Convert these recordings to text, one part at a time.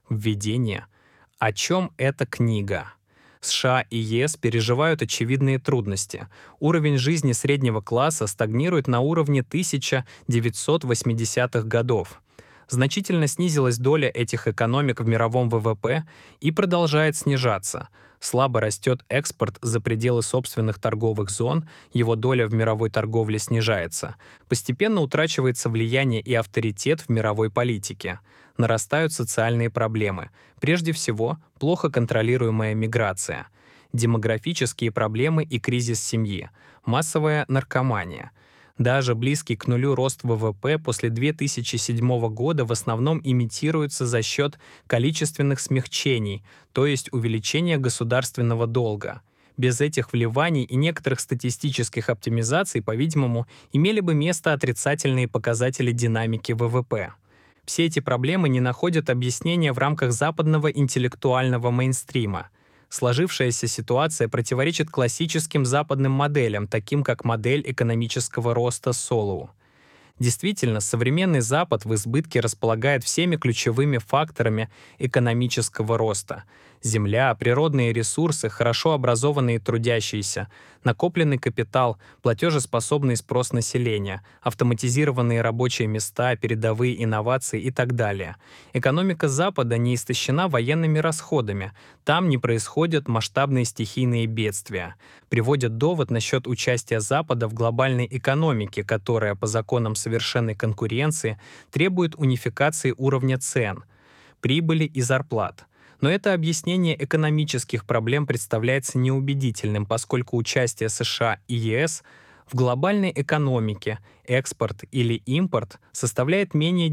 Введение. О чем эта книга? США и ЕС переживают очевидные трудности. Уровень жизни среднего класса стагнирует на уровне 1980-х годов. Значительно снизилась доля этих экономик в мировом ВВП и продолжает снижаться. Слабо растет экспорт за пределы собственных торговых зон, его доля в мировой торговле снижается. Постепенно утрачивается влияние и авторитет в мировой политике. Нарастают социальные проблемы. Прежде всего, плохо контролируемая миграция, демографические проблемы и кризис семьи, массовая наркомания. Даже близкий к нулю рост ВВП после 2007 года в основном имитируется за счет количественных смягчений, то есть увеличения государственного долга. Без этих вливаний и некоторых статистических оптимизаций, по-видимому, имели бы место отрицательные показатели динамики ВВП. Все эти проблемы не находят объяснения в рамках западного интеллектуального мейнстрима. Сложившаяся ситуация противоречит классическим западным моделям, таким как модель экономического роста Солоу. Действительно, современный Запад в избытке располагает всеми ключевыми факторами экономического роста. Земля, природные ресурсы, хорошо образованные трудящиеся, накопленный капитал, платежеспособный спрос населения, автоматизированные рабочие места, передовые инновации и так далее. Экономика Запада не истощена военными расходами, там не происходят масштабные стихийные бедствия. Приводят довод насчет участия Запада в глобальной экономике, которая по законам совершенной конкуренции требует унификации уровня цен, прибыли и зарплат. Но это объяснение экономических проблем представляется неубедительным, поскольку участие США и ЕС в глобальной экономике, экспорт или импорт составляет менее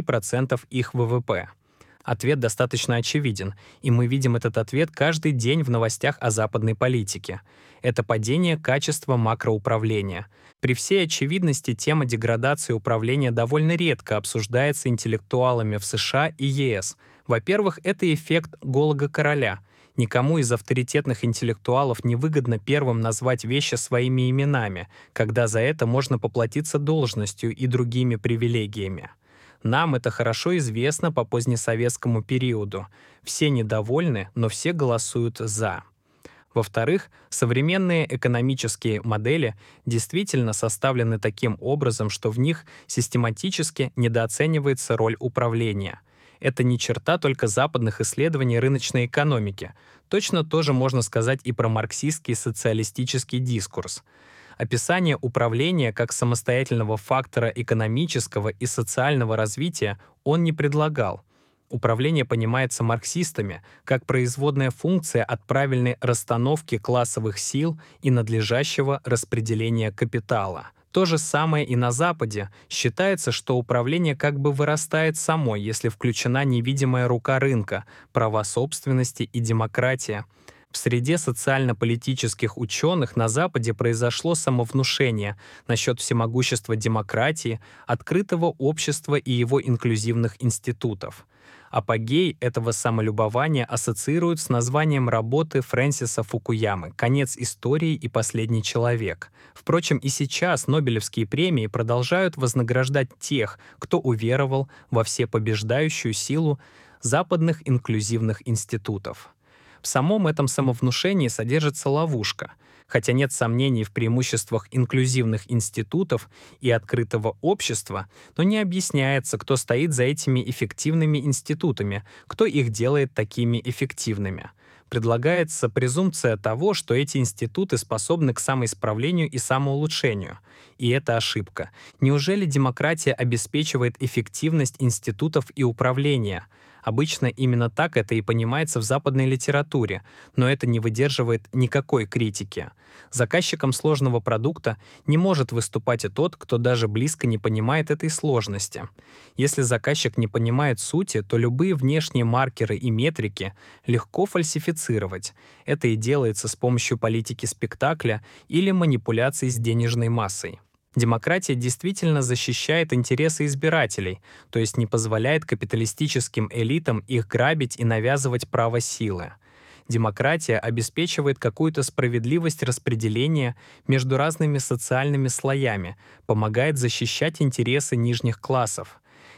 10% их ВВП. Ответ достаточно очевиден, и мы видим этот ответ каждый день в новостях о западной политике. Это падение качества макроуправления. При всей очевидности тема деградации управления довольно редко обсуждается интеллектуалами в США и ЕС. Во-первых, это эффект голого короля. Никому из авторитетных интеллектуалов не выгодно первым назвать вещи своими именами, когда за это можно поплатиться должностью и другими привилегиями. Нам это хорошо известно по позднесоветскому периоду. Все недовольны, но все голосуют «за». Во-вторых, современные экономические модели действительно составлены таким образом, что в них систематически недооценивается роль управления. Это не черта только западных исследований рыночной экономики. Точно тоже можно сказать и про марксистский социалистический дискурс. Описание управления как самостоятельного фактора экономического и социального развития он не предлагал. Управление понимается марксистами как производная функция от правильной расстановки классовых сил и надлежащего распределения капитала. То же самое и на Западе. Считается, что управление как бы вырастает само, если включена невидимая рука рынка, права собственности и демократия. В среде социально-политических ученых на Западе произошло самовнушение насчет всемогущества демократии, открытого общества и его инклюзивных институтов. Апогей этого самолюбования ассоциируют с названием работы Фрэнсиса Фукуямы «Конец истории и последний человек». Впрочем, и сейчас Нобелевские премии продолжают вознаграждать тех, кто уверовал во всепобеждающую силу западных инклюзивных институтов. В самом этом самовнушении содержится ловушка. Хотя нет сомнений в преимуществах инклюзивных институтов и открытого общества, но не объясняется, кто стоит за этими эффективными институтами, кто их делает такими эффективными. Предлагается презумпция того, что эти институты способны к самоисправлению и самоулучшению. И это ошибка. Неужели демократия обеспечивает эффективность институтов и управления? Обычно именно так это и понимается в западной литературе, но это не выдерживает никакой критики. Заказчиком сложного продукта не может выступать и тот, кто даже близко не понимает этой сложности. Если заказчик не понимает сути, то любые внешние маркеры и метрики легко фальсифицировать. Это и делается с помощью политики спектакля или манипуляций с денежной массой. Демократия действительно защищает интересы избирателей, то есть не позволяет капиталистическим элитам их грабить и навязывать право силы. Демократия обеспечивает какую-то справедливость распределения между разными социальными слоями, помогает защищать интересы нижних классов.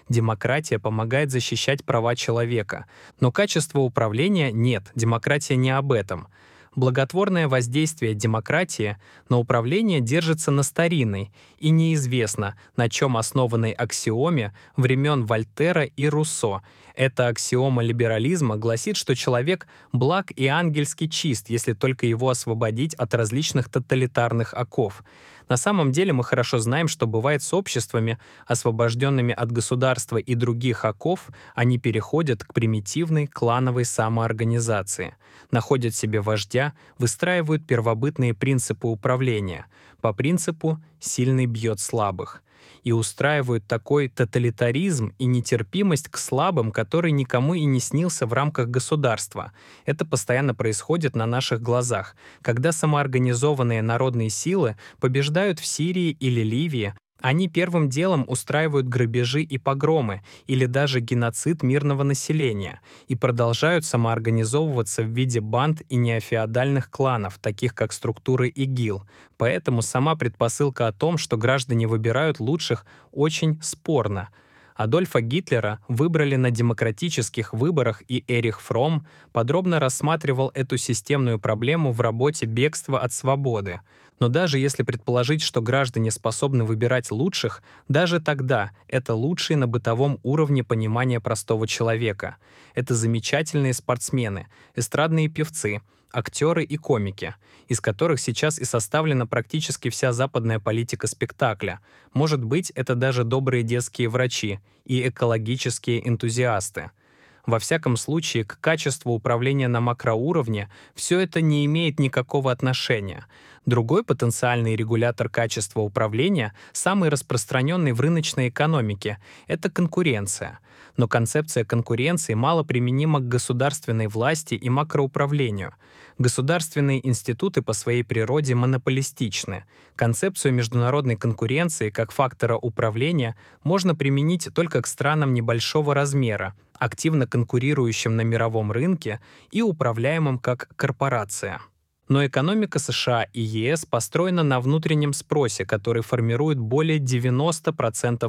Демократия помогает защищать права человека. Но качество управления нет, демократия не об этом. Благотворное воздействие демократии на управление держится на старинной и неизвестно, на чем основанной аксиоме времен Вольтера и Руссо. Эта аксиома либерализма гласит, что человек благ и ангельски чист, если только его освободить от различных тоталитарных оков. На самом деле мы хорошо знаем, что бывает с обществами, освобожденными от государства и других оков, они переходят к примитивной клановой самоорганизации, находят себе вождя, выстраивают первобытные принципы управления, по принципу «сильный бьет слабых», и устраивают такой тоталитаризм и нетерпимость к слабым, который никому и не снился в рамках государства. Это постоянно происходит на наших глазах, когда самоорганизованные народные силы побеждают в Сирии или Ливии. Они первым делом устраивают грабежи и погромы, или даже геноцид мирного населения, и продолжают самоорганизовываться в виде банд и неофеодальных кланов, таких как структуры ИГИЛ. Поэтому сама предпосылка о том, что граждане выбирают лучших, очень спорна. Адольфа Гитлера выбрали на демократических выборах, и Эрих Фромм подробно рассматривал эту системную проблему в работе «Бегство от свободы». Но даже если предположить, что граждане способны выбирать лучших, даже тогда это лучшие на бытовом уровне понимания простого человека. Это замечательные спортсмены, эстрадные певцы, актеры и комики, из которых сейчас и составлена практически вся западная политика спектакля. Может быть, это даже добрые детские врачи и экологические энтузиасты. Во всяком случае, к качеству управления на макроуровне все это не имеет никакого отношения. Другой потенциальный регулятор качества управления, самый распространенный в рыночной экономике, это конкуренция. Но концепция конкуренции мало применима к государственной власти и макроуправлению. Государственные институты по своей природе монополистичны. Концепцию международной конкуренции как фактора управления можно применить только к странам небольшого размера, активно конкурирующим на мировом рынке и управляемым как корпорация. Но экономика США и ЕС построена на внутреннем спросе, который формирует более 90%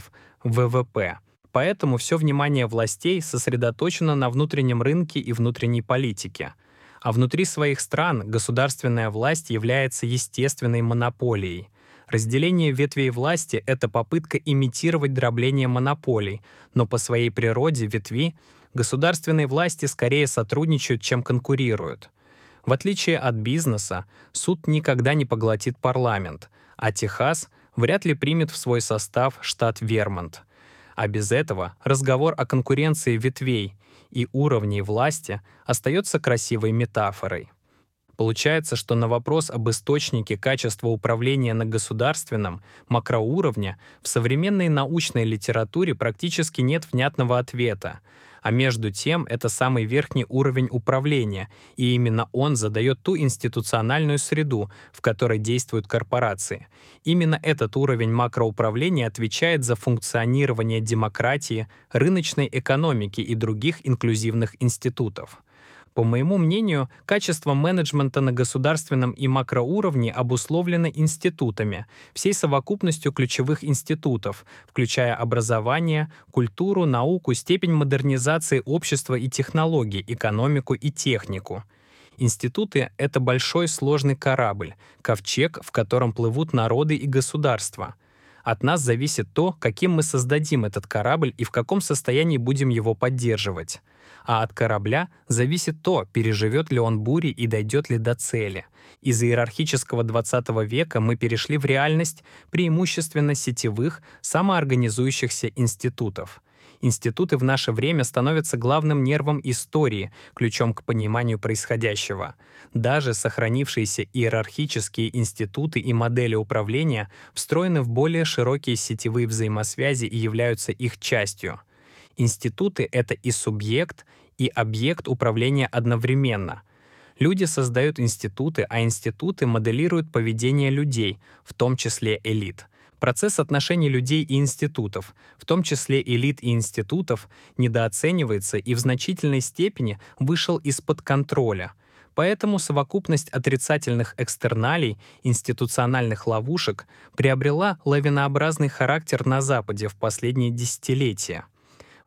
ВВП. Поэтому все внимание властей сосредоточено на внутреннем рынке и внутренней политике. А внутри своих стран государственная власть является естественной монополией. Разделение ветвей власти — это попытка имитировать дробление монополий, но по своей природе ветви государственной власти скорее сотрудничают, чем конкурируют. В отличие от бизнеса, суд никогда не поглотит парламент, а Техас вряд ли примет в свой состав штат Вермонт. А без этого разговор о конкуренции ветвей и уровней власти остается красивой метафорой. Получается, что на вопрос об источнике качества управления на государственном, макроуровне в современной научной литературе практически нет внятного ответа. А между тем, это самый верхний уровень управления, и именно он задает ту институциональную среду, в которой действуют корпорации. Именно этот уровень макроуправления отвечает за функционирование демократии, рыночной экономики и других инклюзивных институтов. По моему мнению, качество менеджмента на государственном и макроуровне обусловлено институтами, всей совокупностью ключевых институтов, включая образование, культуру, науку, степень модернизации общества и технологий, экономику и технику. Институты — это большой сложный корабль, ковчег, в котором плывут народы и государства. От нас зависит то, каким мы создадим этот корабль и в каком состоянии будем его поддерживать. А от корабля зависит то, переживет ли он бури и дойдет ли до цели. Из иерархического 20 века мы перешли в реальность преимущественно сетевых, самоорганизующихся институтов. Институты в наше время становятся главным нервом истории, ключом к пониманию происходящего. Даже сохранившиеся иерархические институты и модели управления встроены в более широкие сетевые взаимосвязи и являются их частью. Институты — это и субъект, и объект управления одновременно. Люди создают институты, а институты моделируют поведение людей, в том числе элит. Процесс отношений людей и институтов, в том числе элит и институтов, недооценивается и в значительной степени вышел из-под контроля. Поэтому совокупность отрицательных экстерналей, институциональных ловушек приобрела лавинообразный характер на Западе в последние десятилетия.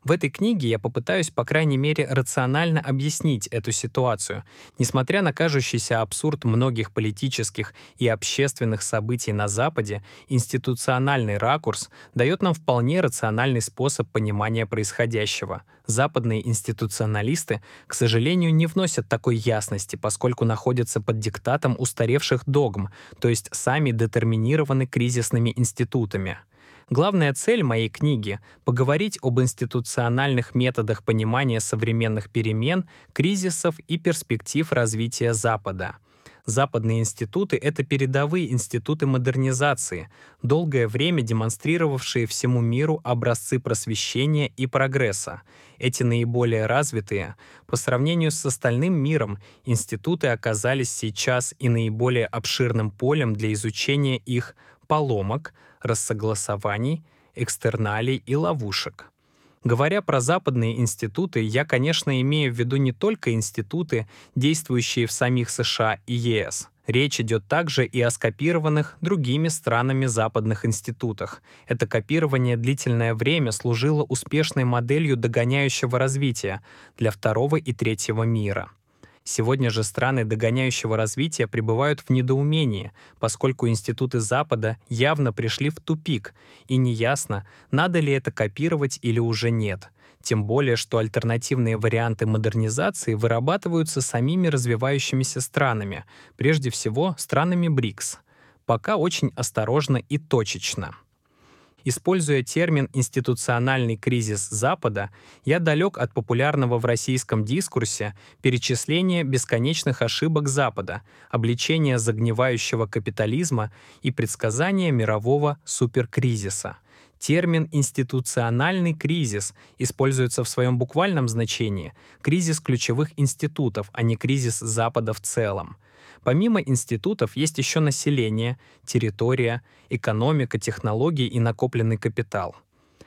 В этой книге я попытаюсь, по крайней мере, рационально объяснить эту ситуацию. Несмотря на кажущийся абсурд многих политических и общественных событий на Западе, институциональный ракурс дает нам вполне рациональный способ понимания происходящего. Западные институционалисты, к сожалению, не вносят такой ясности, поскольку находятся под диктатом устаревших догм, то есть сами детерминированы кризисными институтами. Главная цель моей книги — поговорить об институциональных методах понимания современных перемен, кризисов и перспектив развития Запада. Западные институты — это передовые институты модернизации, долгое время демонстрировавшие всему миру образцы просвещения и прогресса. Эти наиболее развитые, по сравнению с остальным миром, институты оказались сейчас и наиболее обширным полем для изучения их поломок, рассогласований, экстерналей и ловушек. Говоря про западные институты, я, конечно, имею в виду не только институты, действующие в самих США и ЕС. Речь идет также и о скопированных другими странами западных институтах. Это копирование длительное время служило успешной моделью догоняющего развития для второго и третьего мира. Сегодня же страны догоняющего развития пребывают в недоумении, поскольку институты Запада явно пришли в тупик, и неясно, надо ли это копировать или уже нет. Тем более, что альтернативные варианты модернизации вырабатываются самими развивающимися странами, прежде всего странами БРИКС. Пока очень осторожно и точечно. Используя термин «институциональный кризис Запада», я далек от популярного в российском дискурсе перечисления бесконечных ошибок Запада, обличения загнивающего капитализма и предсказания мирового суперкризиса. Термин «институциональный кризис» используется в своем буквальном значении — кризис ключевых институтов, а не кризис Запада в целом. Помимо институтов есть еще население, территория, экономика, технологии и накопленный капитал.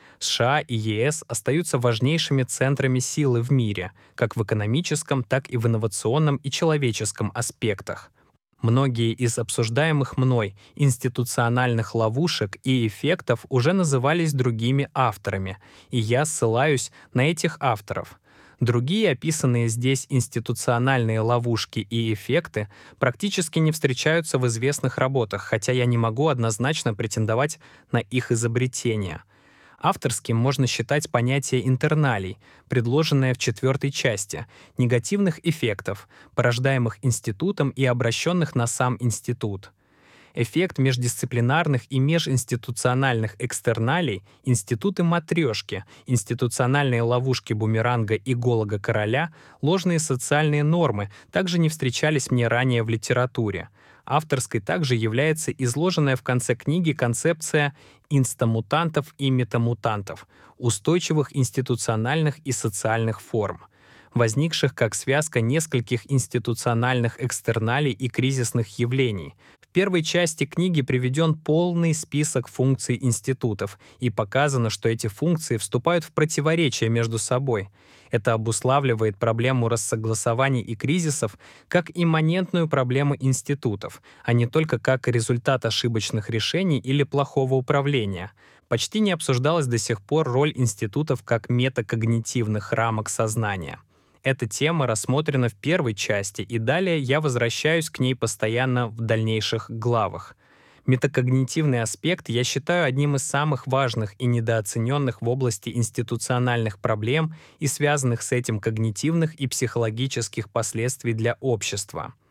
США и ЕС остаются важнейшими центрами силы в мире, как в экономическом, так и в инновационном и человеческом аспектах. Многие из обсуждаемых мной институциональных ловушек и эффектов уже назывались другими авторами, и я ссылаюсь на этих авторов. Другие описанные здесь институциональные ловушки и эффекты практически не встречаются в известных работах, хотя я не могу однозначно претендовать на их изобретение. Авторским можно считать понятие интерналей, предложенное в 4 части, негативных эффектов, порождаемых институтом и обращенных на сам институт. Эффект междисциплинарных и межинституциональных экстерналей, институты матрешки, институциональные ловушки бумеранга и голого короля, ложные социальные нормы также не встречались мне ранее в литературе. Авторской также является изложенная в конце книги концепция инстамутантов и метамутантов, устойчивых институциональных и социальных форм, возникших как связка нескольких институциональных экстерналей и кризисных явлений. В первой части книги приведен полный список функций институтов и показано, что эти функции вступают в противоречие между собой. Это обуславливает проблему рассогласований и кризисов как имманентную проблему институтов, а не только как результат ошибочных решений или плохого управления. Почти не обсуждалась до сих пор роль институтов как метакогнитивных рамок сознания. Эта тема рассмотрена в первой части, и далее я возвращаюсь к ней постоянно в дальнейших главах. Метакогнитивный аспект я считаю одним из самых важных и недооцененных в области институциональных проблем и связанных с этим когнитивных и психологических последствий для общества.